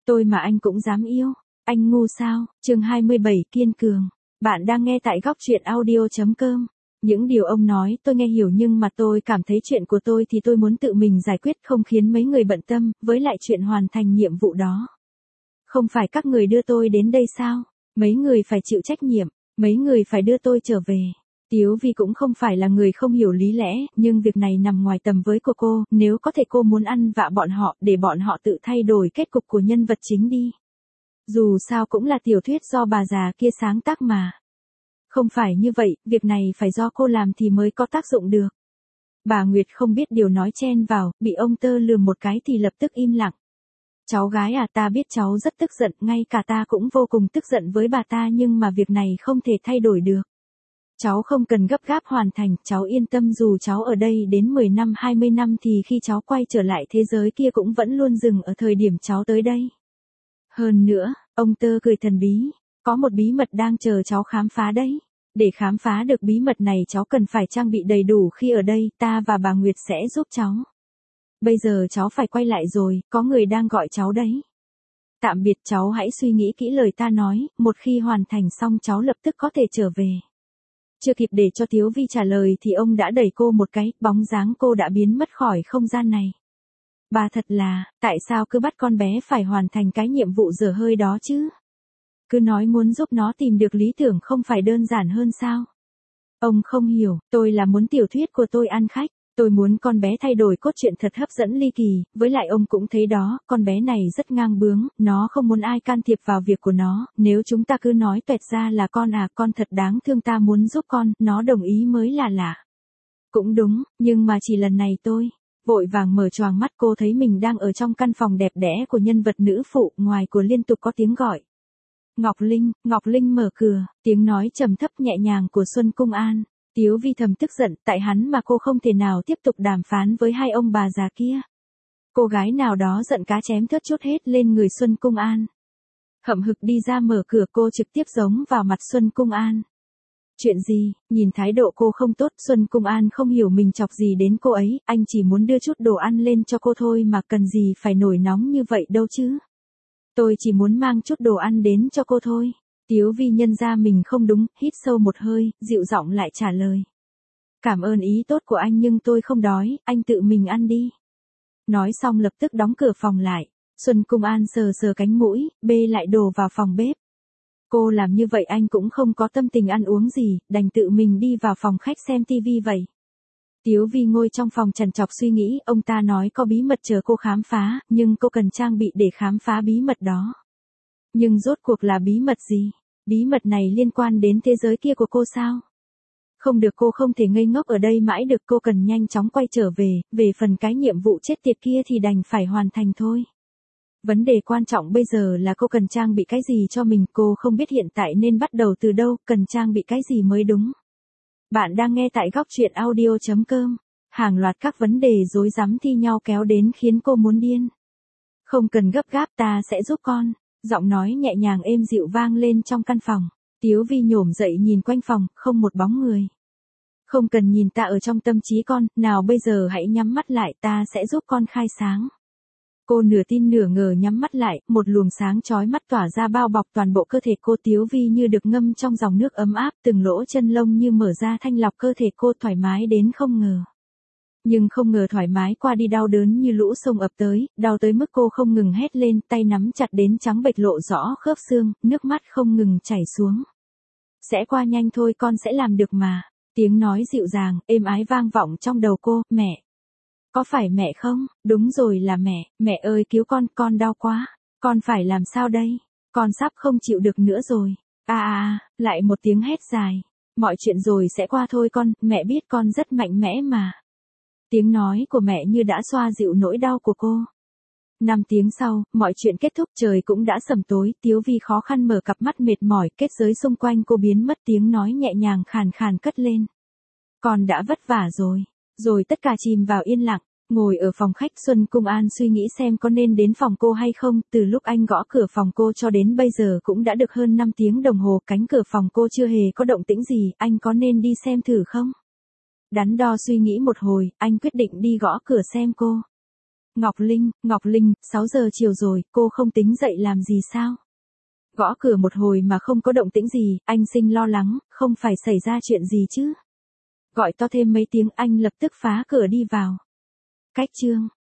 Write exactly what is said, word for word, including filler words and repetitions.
Tôi mà anh cũng dám yêu. Anh ngu sao? Chương hai mươi bảy kiên cường. Bạn đang nghe tại góc truyện audio chấm com. Những điều ông nói tôi nghe hiểu nhưng mà tôi cảm thấy chuyện của tôi thì tôi muốn tự mình giải quyết không khiến mấy người bận tâm, với lại chuyện hoàn thành nhiệm vụ đó. Không phải các người đưa tôi đến đây sao? Mấy người phải chịu trách nhiệm, mấy người phải đưa tôi trở về. Tiếu Vi cũng không phải là người không hiểu lý lẽ, nhưng việc này nằm ngoài tầm với của cô, nếu có thể cô muốn ăn vạ bọn họ để bọn họ tự thay đổi kết cục của nhân vật chính đi. Dù sao cũng là tiểu thuyết do bà già kia sáng tác mà. Không phải như vậy, việc này phải do cô làm thì mới có tác dụng được. Bà Nguyệt không biết điều nói chen vào, bị ông Tơ lườm một cái thì lập tức im lặng. Cháu gái à, ta biết cháu rất tức giận, ngay cả ta cũng vô cùng tức giận với bà ta, nhưng mà việc này không thể thay đổi được. Cháu không cần gấp gáp hoàn thành, cháu yên tâm, dù cháu ở đây đến mười năm hai mươi năm thì khi cháu quay trở lại thế giới kia cũng vẫn luôn dừng ở thời điểm cháu tới đây. Hơn nữa, ông Tơ cười thần bí, có một bí mật đang chờ cháu khám phá đấy. Để khám phá được bí mật này cháu cần phải trang bị đầy đủ khi ở đây, ta và bà Nguyệt sẽ giúp cháu. Bây giờ cháu phải quay lại rồi, có người đang gọi cháu đấy. Tạm biệt, cháu hãy suy nghĩ kỹ lời ta nói, một khi hoàn thành xong cháu lập tức có thể trở về. Chưa kịp để cho Tiếu Vi trả lời thì ông đã đẩy cô một cái, bóng dáng cô đã biến mất khỏi không gian này. Bà thật là, tại sao cứ bắt con bé phải hoàn thành cái nhiệm vụ dở hơi đó chứ? Cứ nói muốn giúp nó tìm được lý tưởng không phải đơn giản hơn sao? Ông không hiểu, tôi là muốn tiểu thuyết của tôi ăn khách. Tôi muốn con bé thay đổi cốt truyện thật hấp dẫn ly kỳ, với lại ông cũng thấy đó, con bé này rất ngang bướng, nó không muốn ai can thiệp vào việc của nó, nếu chúng ta cứ nói tuẹt ra là con à, con thật đáng thương, ta muốn giúp con, nó đồng ý mới là lạ. Cũng đúng, nhưng mà chỉ lần này tôi, vội vàng mở choàng mắt, cô thấy mình đang ở trong căn phòng đẹp đẽ của nhân vật nữ phụ, ngoài của liên tục có tiếng gọi. Ngọc Linh, Ngọc Linh mở cửa, tiếng nói trầm thấp nhẹ nhàng của Xuân Cung An. Tiếu Vi thầm tức giận, tại hắn mà cô không thể nào tiếp tục đàm phán với hai ông bà già kia. Cô gái nào đó giận cá chém thớt chút hết lên người Xuân Cung An. Hậm hực đi ra mở cửa, cô trực tiếp giống vào mặt Xuân Cung An. Chuyện gì? Nhìn thái độ cô không tốt, Xuân Cung An không hiểu mình chọc gì đến cô ấy, anh chỉ muốn đưa chút đồ ăn lên cho cô thôi mà, cần gì phải nổi nóng như vậy đâu chứ. Tôi chỉ muốn mang chút đồ ăn đến cho cô thôi. Tiếu Vi nhận ra mình không đúng, hít sâu một hơi, dịu giọng lại trả lời. Cảm ơn ý tốt của anh nhưng tôi không đói, anh tự mình ăn đi. Nói xong lập tức đóng cửa phòng lại. Xuân Cung An sờ sờ cánh mũi, bê lại đồ vào phòng bếp. Cô làm như vậy anh cũng không có tâm tình ăn uống gì, đành tự mình đi vào phòng khách xem tivi vậy. Tiếu Vi ngồi trong phòng trằn trọc suy nghĩ, ông ta nói có bí mật chờ cô khám phá, nhưng cô cần trang bị để khám phá bí mật đó. Nhưng rốt cuộc là bí mật gì? Bí mật này liên quan đến thế giới kia của cô sao? Không được, cô không thể ngây ngốc ở đây mãi được, cô cần nhanh chóng quay trở về, về phần cái nhiệm vụ chết tiệt kia thì đành phải hoàn thành thôi. Vấn đề quan trọng bây giờ là cô cần trang bị cái gì cho mình, cô không biết hiện tại nên bắt đầu từ đâu, cần trang bị cái gì mới đúng. Bạn đang nghe tại góc truyện audio chấm com. Hàng loạt các vấn đề rối rắm thi nhau kéo đến khiến cô muốn điên. Không cần gấp gáp, ta sẽ giúp con. Giọng nói nhẹ nhàng êm dịu vang lên trong căn phòng. Tiếu Vi nhổm dậy nhìn quanh phòng, không một bóng người. Không cần nhìn ta ở trong tâm trí con, nào bây giờ hãy nhắm mắt lại, ta sẽ giúp con khai sáng. Cô nửa tin nửa ngờ nhắm mắt lại, một luồng sáng chói mắt tỏa ra bao bọc toàn bộ cơ thể cô. Tiếu Vi như được ngâm trong dòng nước ấm áp, từng lỗ chân lông như mở ra thanh lọc cơ thể cô, thoải mái đến không ngờ. Nhưng không ngờ thoải mái qua đi đau đớn như lũ sông ập tới, đau tới mức cô không ngừng hét lên, tay nắm chặt đến trắng bệch lộ rõ khớp xương, nước mắt không ngừng chảy xuống. Sẽ qua nhanh thôi, con sẽ làm được mà. Tiếng nói dịu dàng, êm ái vang vọng trong đầu cô, mẹ. Có phải mẹ không? Đúng rồi, là mẹ, mẹ ơi cứu con, con đau quá. Con phải làm sao đây? Con sắp không chịu được nữa rồi. À à à, lại một tiếng hét dài. Mọi chuyện rồi sẽ qua thôi con, mẹ biết con rất mạnh mẽ mà. Tiếng nói của mẹ như đã xoa dịu nỗi đau của cô. Năm tiếng sau, mọi chuyện kết thúc, trời cũng đã sầm tối, Tiếu Vi khó khăn mở cặp mắt mệt mỏi, kết giới xung quanh cô biến mất, tiếng nói nhẹ nhàng khàn khàn cất lên. Con đã vất vả rồi. Rồi tất cả chìm vào yên lặng, ngồi ở phòng khách, Xuân Cung An suy nghĩ xem có nên đến phòng cô hay không, từ lúc anh gõ cửa phòng cô cho đến bây giờ cũng đã được hơn năm tiếng đồng hồ, cánh cửa phòng cô chưa hề có động tĩnh gì, anh có nên đi xem thử không? Đắn đo suy nghĩ một hồi, anh quyết định đi gõ cửa xem cô Ngọc Linh, Ngọc Linh, sáu giờ chiều rồi, cô không tính dậy làm gì sao? Gõ cửa một hồi mà không có động tĩnh gì, anh Sinh lo lắng, không phải xảy ra chuyện gì chứ? Gọi to thêm mấy tiếng anh lập tức phá cửa đi vào. Cách chương